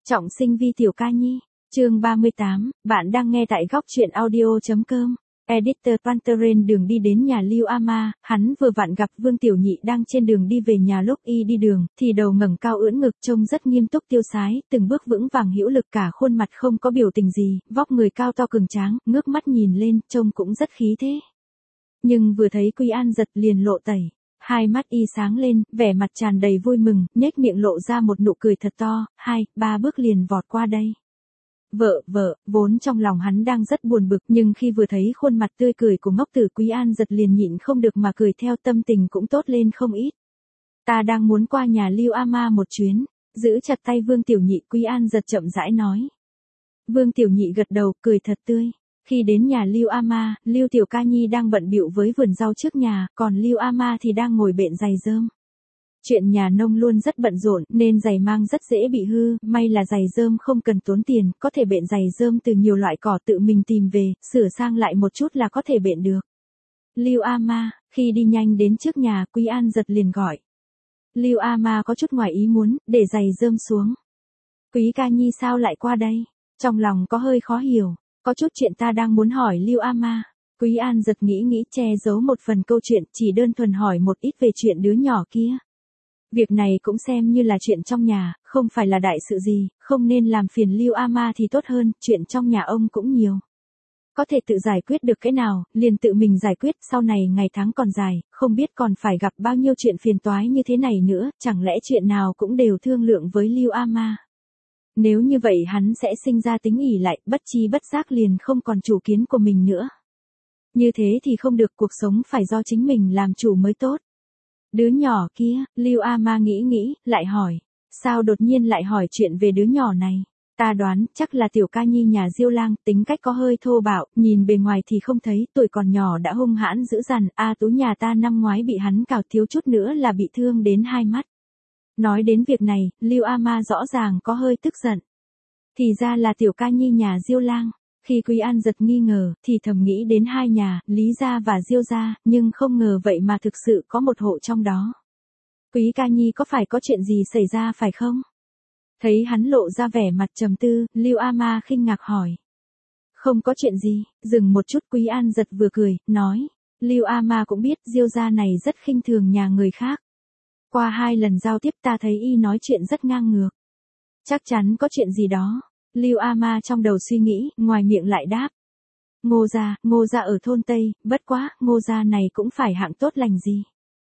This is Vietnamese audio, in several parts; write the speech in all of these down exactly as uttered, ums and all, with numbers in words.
Trọng sinh Vi Tiểu Ca Nhi, chương ba mươi tám, bạn đang nghe tại góc truyện audio chấm com. Editor Panteren đường đi đến nhà Lưu Ama, hắn vừa vặn gặp Vương Tiểu Nhị đang trên đường đi về nhà. Lúc y đi đường, thì đầu ngẩng cao ưỡn ngực trông rất nghiêm túc tiêu sái, từng bước vững vàng hữu lực, cả khuôn mặt không có biểu tình gì, vóc người cao to cường tráng, ngước mắt nhìn lên, trông cũng rất khí thế. Nhưng vừa thấy Quý An Giật liền lộ tẩy. Hai mắt y sáng lên, vẻ mặt tràn đầy vui mừng, nhếch miệng lộ ra một nụ cười thật to, hai, ba bước liền vọt qua đây. Vợ, vợ, vốn trong lòng hắn đang rất buồn bực, nhưng khi vừa thấy khuôn mặt tươi cười của ngốc tử Quý An Giật liền nhịn không được mà cười theo, tâm tình cũng tốt lên không ít. Ta đang muốn qua nhà Lưu Ama một chuyến, giữ chặt tay Vương Tiểu Nhị, Quý An Giật chậm rãi nói. Vương Tiểu Nhị gật đầu, cười thật tươi. Khi đến nhà Lưu Ama, Lưu Tiểu Ca Nhi đang bận bịu với vườn rau trước nhà, còn Lưu Ama thì đang ngồi bện giày rơm. Chuyện nhà nông luôn rất bận rộn, nên giày mang rất dễ bị hư, may là giày rơm không cần tốn tiền, có thể bện giày rơm từ nhiều loại cỏ tự mình tìm về, sửa sang lại một chút là có thể bện được. Lưu Ama, khi đi nhanh đến trước nhà, Quý An Giật liền gọi. Lưu Ama có chút ngoài ý muốn, để giày rơm xuống. Quý Ca Nhi sao lại qua đây? Trong lòng có hơi khó hiểu. Có chút chuyện ta đang muốn hỏi Lưu Ama. Quý An Giật nghĩ nghĩ che giấu một phần câu chuyện, chỉ đơn thuần hỏi một ít về chuyện đứa nhỏ kia. Việc này cũng xem như là chuyện trong nhà, không phải là đại sự gì, không nên làm phiền Lưu Ama thì tốt hơn, chuyện trong nhà ông cũng nhiều. Có thể tự giải quyết được cái nào, liền tự mình giải quyết, sau này ngày tháng còn dài, không biết còn phải gặp bao nhiêu chuyện phiền toái như thế này nữa, chẳng lẽ chuyện nào cũng đều thương lượng với Lưu Ama. Nếu như vậy hắn sẽ sinh ra tính ỷ lại, bất chi bất giác liền không còn chủ kiến của mình nữa. Như thế thì không được, cuộc sống phải do chính mình làm chủ mới tốt. Đứa nhỏ kia, Lưu Ama nghĩ nghĩ, lại hỏi. Sao đột nhiên lại hỏi chuyện về đứa nhỏ này? Ta đoán, chắc là Tiểu Ca Nhi nhà Diêu Lang, tính cách có hơi thô bạo, nhìn bề ngoài thì không thấy, tuổi còn nhỏ đã hung hãn dữ dằn, A Tú nhà ta năm ngoái bị hắn cào thiếu chút nữa là bị thương đến hai mắt. Nói đến việc này, Lưu Ama rõ ràng có hơi tức giận. Thì ra là Tiểu Ca Nhi nhà Diêu Lang. Khi Quý An Giật nghi ngờ, thì thầm nghĩ đến hai nhà, Lý gia và Diêu gia, nhưng không ngờ vậy mà thực sự có một hộ trong đó. Quý Ca Nhi có phải có chuyện gì xảy ra phải không? Thấy hắn lộ ra vẻ mặt trầm tư, Lưu Ama khinh ngạc hỏi. Không có chuyện gì, dừng một chút, Quý An Giật vừa cười, nói. Lưu Ama cũng biết Diêu gia này rất khinh thường nhà người khác. Qua hai lần giao tiếp ta thấy y nói chuyện rất ngang ngược. Chắc chắn có chuyện gì đó. Lưu Ama trong đầu suy nghĩ, ngoài miệng lại đáp. Ngô gia, Ngô gia ở thôn Tây, bất quá, Ngô gia này cũng phải hạng tốt lành gì.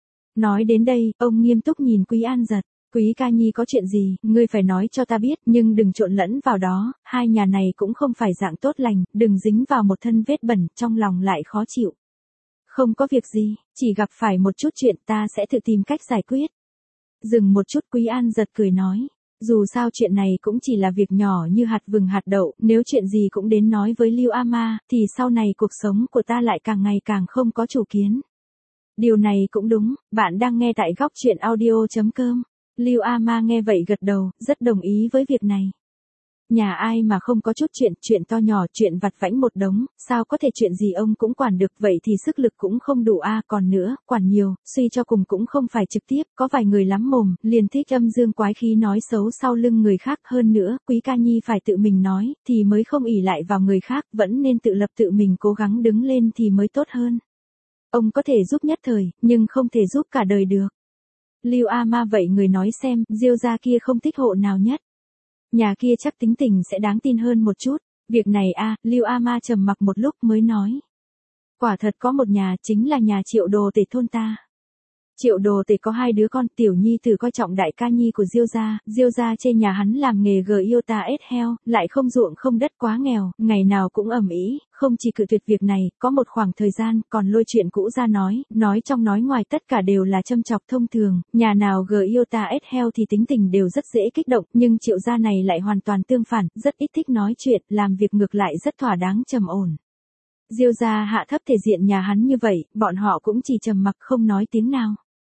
Nói đến đây, ông nghiêm túc nhìn Quý An Giật. Quý Ca Nhi có chuyện gì, ngươi phải nói cho ta biết, nhưng đừng trộn lẫn vào đó, hai nhà này cũng không phải dạng tốt lành, đừng dính vào một thân vết bẩn, trong lòng lại khó chịu. Không có việc gì, chỉ gặp phải một chút chuyện ta sẽ tự tìm cách giải quyết. Dừng một chút, Quý An Giật cười nói. Dù sao chuyện này cũng chỉ là việc nhỏ như hạt vừng hạt đậu, nếu chuyện gì cũng đến nói với Lưu Ama, thì sau này cuộc sống của ta lại càng ngày càng không có chủ kiến. Điều này cũng đúng, bạn đang nghe tại góc truyện audio chấm com. Lưu Ama nghe vậy gật đầu, rất đồng ý với việc này. Nhà ai mà không có chút chuyện, chuyện to nhỏ, chuyện vặt vãnh một đống, sao có thể chuyện gì ông cũng quản được, vậy thì sức lực cũng không đủ a, à, còn nữa, quản nhiều, suy cho cùng cũng không phải trực tiếp, có vài người lắm mồm, liền thích âm dương quái khí nói xấu sau lưng người khác, hơn nữa, Quý Ca Nhi phải tự mình nói, thì mới không ỷ lại vào người khác, vẫn nên tự lập tự mình cố gắng đứng lên thì mới tốt hơn. Ông có thể giúp nhất thời, nhưng không thể giúp cả đời được. Lưu Ama vậy người nói xem, Diêu gia kia không thích hộ nào nhất? Nhà kia chắc tính tình sẽ đáng tin hơn một chút. Việc này a, à, Lưu Ama trầm mặc một lúc mới nói. Quả thật có một nhà, chính là nhà Triệu Đồ Tể thôn ta. Triệu Đồ Tể có hai đứa con, tiểu nhi tử coi trọng đại ca nhi của Diêu gia, Diêu gia chê nhà hắn làm nghề gờ yêu ta ết heo, lại không ruộng không đất, quá nghèo, ngày nào cũng ầm ĩ, không chỉ cự tuyệt việc này, có một khoảng thời gian, còn lôi chuyện cũ ra nói, nói trong nói ngoài tất cả đều là châm chọc thông thường, nhà nào gờ yêu ta ết heo thì tính tình đều rất dễ kích động, nhưng Triệu gia này lại hoàn toàn tương phản, rất ít thích nói chuyện, làm việc ngược lại rất thỏa đáng trầm ổn. Diêu gia hạ thấp thể diện nhà hắn như vậy, bọn họ cũng chỉ trầm mặc không nói tiếng nào.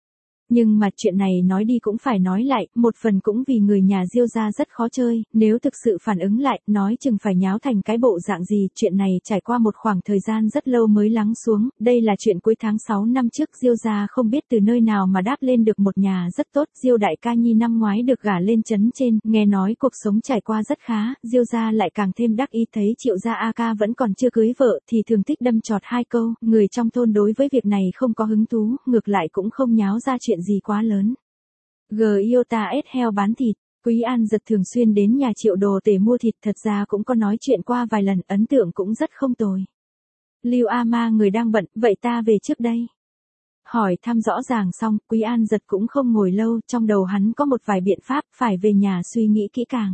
Nhưng mà chuyện này nói đi cũng phải nói lại, một phần cũng vì người nhà Diêu gia rất khó chơi, nếu thực sự phản ứng lại, nói chừng phải nháo thành cái bộ dạng gì, chuyện này trải qua một khoảng thời gian rất lâu mới lắng xuống, đây là chuyện cuối tháng sáu năm trước Diêu gia không biết từ nơi nào mà đáp lên được một nhà rất tốt, Diêu đại ca nhi năm ngoái được gả lên trấn trên, nghe nói cuộc sống trải qua rất khá, Diêu gia lại càng thêm đắc ý thấy Triệu gia A ca vẫn còn chưa cưới vợ thì thường thích đâm chọt hai câu, người trong thôn đối với việc này không có hứng thú, ngược lại cũng không nháo ra chuyện gì quá lớn. G i o t a ét heo bán thịt, Quý An Giật thường xuyên đến nhà Triệu đồ tể mua thịt, thật ra cũng có nói chuyện qua vài lần, ấn tượng cũng rất không tồi. Lưu A Ma người đang bận, vậy ta về trước đây. Hỏi thăm rõ ràng xong, Quý An Giật cũng không ngồi lâu, trong đầu hắn có một vài biện pháp, phải về nhà suy nghĩ kỹ càng.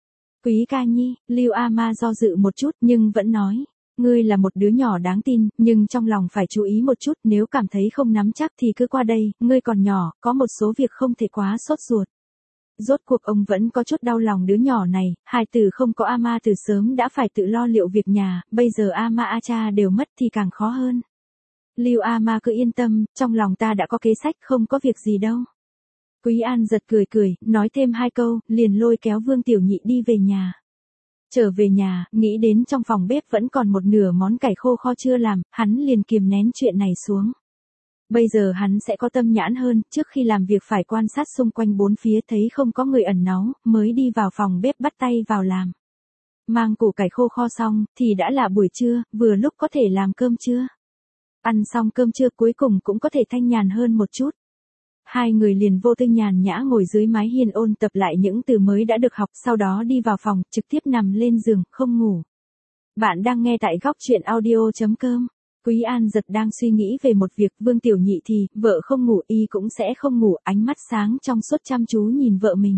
Quý ca nhi, Lưu A Ma do dự một chút nhưng vẫn nói. Ngươi là một đứa nhỏ đáng tin, nhưng trong lòng phải chú ý một chút, nếu cảm thấy không nắm chắc thì cứ qua đây, ngươi còn nhỏ, có một số việc không thể quá sốt ruột. Rốt cuộc ông vẫn có chút đau lòng đứa nhỏ này, hai từ không có Ama từ sớm đã phải tự lo liệu việc nhà, bây giờ Ama A cha đều mất thì càng khó hơn. Lưu Ama cứ yên tâm, trong lòng ta đã có kế sách, không có việc gì đâu. Quý An Giật cười cười, nói thêm hai câu, liền lôi kéo Vương Tiểu Nhị đi về nhà. Trở về nhà, nghĩ đến trong phòng bếp vẫn còn một nửa món cải khô kho chưa làm, hắn liền kiềm nén chuyện này xuống. Bây giờ hắn sẽ có tâm nhãn hơn, trước khi làm việc phải quan sát xung quanh bốn phía thấy không có người ẩn náu, mới đi vào phòng bếp bắt tay vào làm. Mang củ cải khô kho xong, thì đã là buổi trưa, vừa lúc có thể làm cơm trưa. Ăn xong cơm trưa cuối cùng cũng có thể thanh nhàn hơn một chút. Hai người liền vô tư nhàn nhã ngồi dưới mái hiên ôn tập lại những từ mới đã được học, sau đó đi vào phòng, trực tiếp nằm lên giường, không ngủ. Bạn đang nghe tại góc truyện audio chấm com. Quý An Giật đang suy nghĩ về một việc, Vương Tiểu Nhị thì, vợ không ngủ y cũng sẽ không ngủ, ánh mắt sáng trong suốt chăm chú nhìn vợ mình.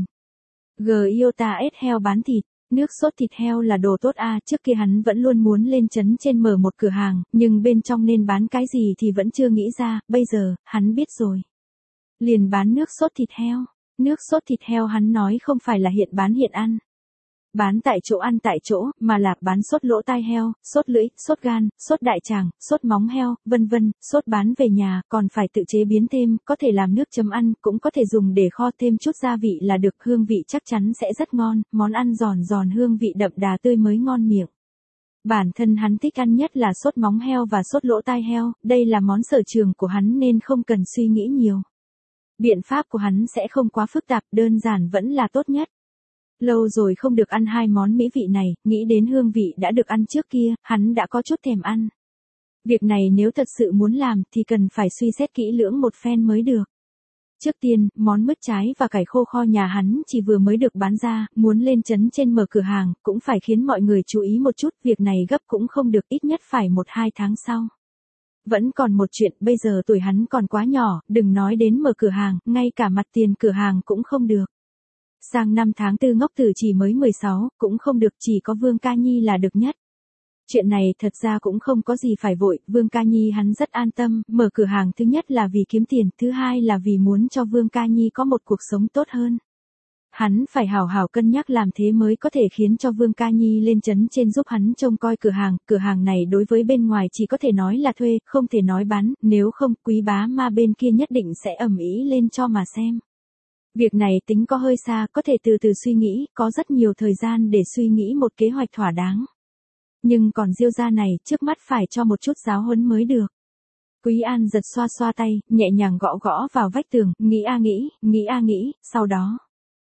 G i o t a ét heo bán thịt, nước sốt thịt heo là đồ tốt a, trước kia hắn vẫn luôn muốn lên trấn trên mở một cửa hàng, nhưng bên trong nên bán cái gì thì vẫn chưa nghĩ ra, bây giờ, hắn biết rồi. Liền bán nước sốt thịt heo. Nước sốt thịt heo hắn nói không phải là hiện bán hiện ăn. Bán tại chỗ ăn tại chỗ, mà là bán sốt lỗ tai heo, sốt lưỡi, sốt gan, sốt đại tràng, sốt móng heo, vân vân, sốt bán về nhà, còn phải tự chế biến thêm, có thể làm nước chấm ăn, cũng có thể dùng để kho thêm chút gia vị là được, hương vị chắc chắn sẽ rất ngon, món ăn giòn giòn hương vị đậm đà tươi mới ngon miệng. Bản thân hắn thích ăn nhất là sốt móng heo và sốt lỗ tai heo, đây là món sở trường của hắn nên không cần suy nghĩ nhiều. Biện pháp của hắn sẽ không quá phức tạp, đơn giản vẫn là tốt nhất. Lâu rồi không được ăn hai món mỹ vị này, nghĩ đến hương vị đã được ăn trước kia, hắn đã có chút thèm ăn. Việc này nếu thật sự muốn làm thì cần phải suy xét kỹ lưỡng một phen mới được. Trước tiên, món mứt trái và cải khô kho nhà hắn chỉ vừa mới được bán ra, muốn lên trấn trên mở cửa hàng, cũng phải khiến mọi người chú ý một chút, việc này gấp cũng không được, ít nhất phải một hai tháng sau. Vẫn còn một chuyện, bây giờ tuổi hắn còn quá nhỏ, đừng nói đến mở cửa hàng, ngay cả mặt tiền cửa hàng cũng không được. Sang năm tháng tư ngốc tử chỉ mới mười sáu, cũng không được, chỉ có Vương Ca Nhi là được nhất. Chuyện này thật ra cũng không có gì phải vội, Vương Ca Nhi hắn rất an tâm, mở cửa hàng thứ nhất là vì kiếm tiền, thứ hai là vì muốn cho Vương Ca Nhi có một cuộc sống tốt hơn. Hắn phải hào hào cân nhắc làm thế mới có thể khiến cho Vương Ca Nhi lên trấn trên giúp hắn trông coi cửa hàng, cửa hàng này đối với bên ngoài chỉ có thể nói là thuê, không thể nói bán, nếu không Quý Bá Ma bên kia nhất định sẽ ầm ĩ lên cho mà xem. Việc này tính có hơi xa, có thể từ từ suy nghĩ, có rất nhiều thời gian để suy nghĩ một kế hoạch thỏa đáng. Nhưng còn Diêu gia này, trước mắt phải cho một chút giáo huấn mới được. Quý An Giật xoa xoa tay, nhẹ nhàng gõ gõ vào vách tường, nghĩ a nghĩ, nghĩ a nghĩ, sau đó.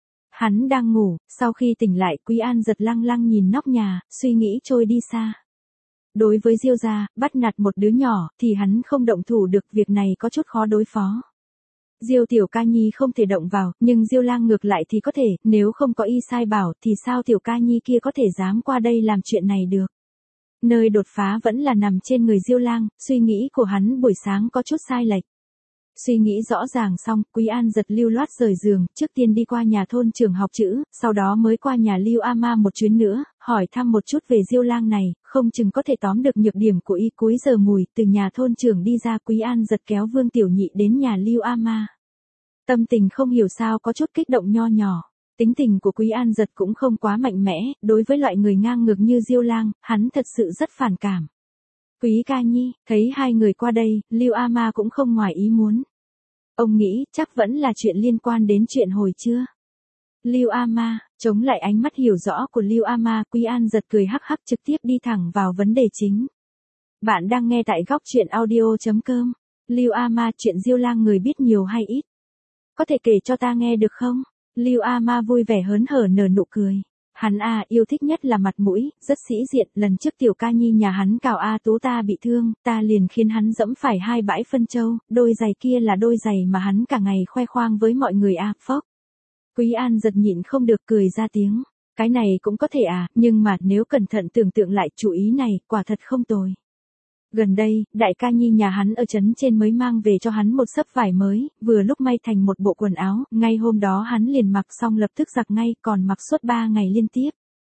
Hắn đang ngủ, sau khi tỉnh lại, Quý An Giật lăng lăng nhìn nóc nhà, suy nghĩ trôi đi xa. Đối với Diêu gia, bắt nạt một đứa nhỏ, thì hắn không động thủ được, việc này có chút khó đối phó. Diêu Tiểu Ca Nhi không thể động vào, nhưng Diêu Lang ngược lại thì có thể, nếu không có y sai bảo thì sao Tiểu Ca Nhi kia có thể dám qua đây làm chuyện này được. Nơi đột phá vẫn là nằm trên người Diêu Lang, suy nghĩ của hắn buổi sáng có chút sai lệch. Suy nghĩ rõ ràng xong, Quý An Giật lưu loát rời giường, trước tiên đi qua nhà thôn trưởng học chữ, sau đó mới qua nhà Lưu A Ma một chuyến nữa, hỏi thăm một chút về Diêu Lang này, không chừng có thể tóm được nhược điểm của y. Cuối giờ mùi, từ nhà thôn trưởng đi ra, Quý An Giật kéo Vương Tiểu Nhị đến nhà Lưu A Ma. Tâm tình không hiểu sao có chút kích động nho nhỏ. Tính tình của Quý An Giật cũng không quá mạnh mẽ, đối với loại người ngang ngược như Diêu Lang, hắn thật sự rất phản cảm. Quý Ca Nhi, thấy hai người qua đây, Lưu A Ma cũng không ngoài ý muốn. Ông nghĩ chắc vẫn là chuyện liên quan đến chuyện hồi trưa. Lưu A Ma, chống lại ánh mắt hiểu rõ của Lưu A Ma, Quý An giật cười hắc hắc trực tiếp đi thẳng vào vấn đề chính. Bạn đang nghe tại góc truyện audio.com. Lưu A Ma, chuyện Diêu Lang người biết nhiều hay ít? Có thể kể cho ta nghe được không? Lưu A Ma vui vẻ hớn hở nở nụ cười. Hắn à, yêu thích nhất là mặt mũi, rất sĩ diện, lần trước tiểu ca nhi nhà hắn cào A Tú ta bị thương, ta liền khiến hắn dẫm phải hai bãi phân châu, đôi giày kia là đôi giày mà hắn cả ngày khoe khoang với mọi người a, phốc. Quý An giật nhịn không được cười ra tiếng. Cái này cũng có thể à, nhưng mà nếu cẩn thận tưởng tượng lại chủ ý này, quả thật không tồi. Gần đây, đại ca nhi nhà hắn ở trấn trên mới mang về cho hắn một xấp vải mới, vừa lúc may thành một bộ quần áo, ngay hôm đó hắn liền mặc xong lập tức giặt ngay, còn mặc suốt ba ngày liên tiếp.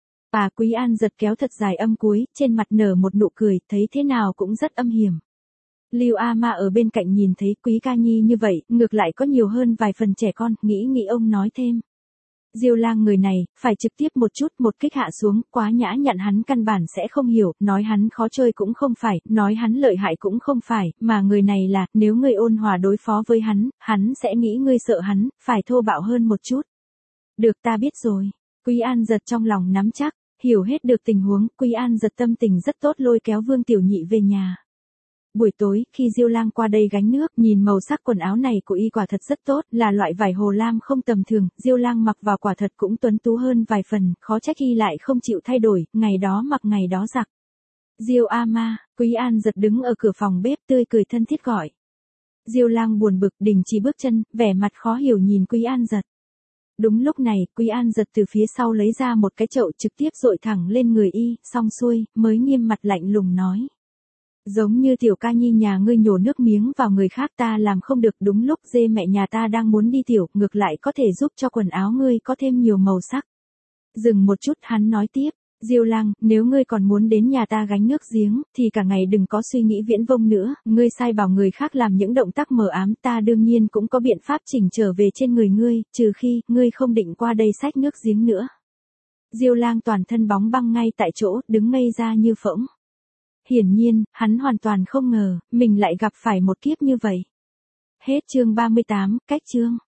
Bà Quý An giật kéo thật dài âm cuối, trên mặt nở một nụ cười, thấy thế nào cũng rất âm hiểm. Lưu A Ma ở bên cạnh nhìn thấy Quý ca nhi như vậy, ngược lại có nhiều hơn vài phần trẻ con, nghĩ nghĩ ông nói thêm. Diêu Lang người này, phải trực tiếp một chút, một kích hạ xuống, quá nhã nhặn hắn căn bản sẽ không hiểu, nói hắn khó chơi cũng không phải, nói hắn lợi hại cũng không phải, mà người này là, nếu ngươi ôn hòa đối phó với hắn, hắn sẽ nghĩ ngươi sợ hắn, phải thô bạo hơn một chút. Được, ta biết rồi. Quý An giật trong lòng nắm chắc, hiểu hết được tình huống, Quý An giật tâm tình rất tốt lôi kéo Vương Tiểu Nhị về nhà. Buổi tối, khi Diêu Lang qua đây gánh nước, nhìn màu sắc quần áo này của y quả thật rất tốt, là loại vải hồ lam không tầm thường, Diêu Lang mặc vào quả thật cũng tuấn tú hơn vài phần, khó trách y lại không chịu thay đổi, ngày đó mặc ngày đó giặt. Diêu A Ma, Quý An giật đứng ở cửa phòng bếp tươi cười thân thiết gọi. Diêu Lang buồn bực đình chỉ bước chân, vẻ mặt khó hiểu nhìn Quý An giật. Đúng lúc này, Quý An giật từ phía sau lấy ra một cái chậu trực tiếp dội thẳng lên người y, xong xuôi, mới nghiêm mặt lạnh lùng nói. Giống như tiểu ca nhi nhà ngươi nhổ nước miếng vào người khác ta làm không được, đúng lúc dê mẹ nhà ta đang muốn đi tiểu, ngược lại có thể giúp cho quần áo ngươi có thêm nhiều màu sắc. Dừng một chút hắn nói tiếp, Diêu Lang, nếu ngươi còn muốn đến nhà ta gánh nước giếng, thì cả ngày đừng có suy nghĩ viễn vông nữa, ngươi sai bảo người khác làm những động tác mờ ám, ta đương nhiên cũng có biện pháp chỉnh trở về trên người ngươi, trừ khi, ngươi không định qua đây xách nước giếng nữa. Diêu Lang toàn thân bóng băng ngay tại chỗ, đứng ngây ra như phỗng. Hiển nhiên, hắn hoàn toàn không ngờ, mình lại gặp phải một kiếp như vậy. Hết chương ba mươi tám, cách chương.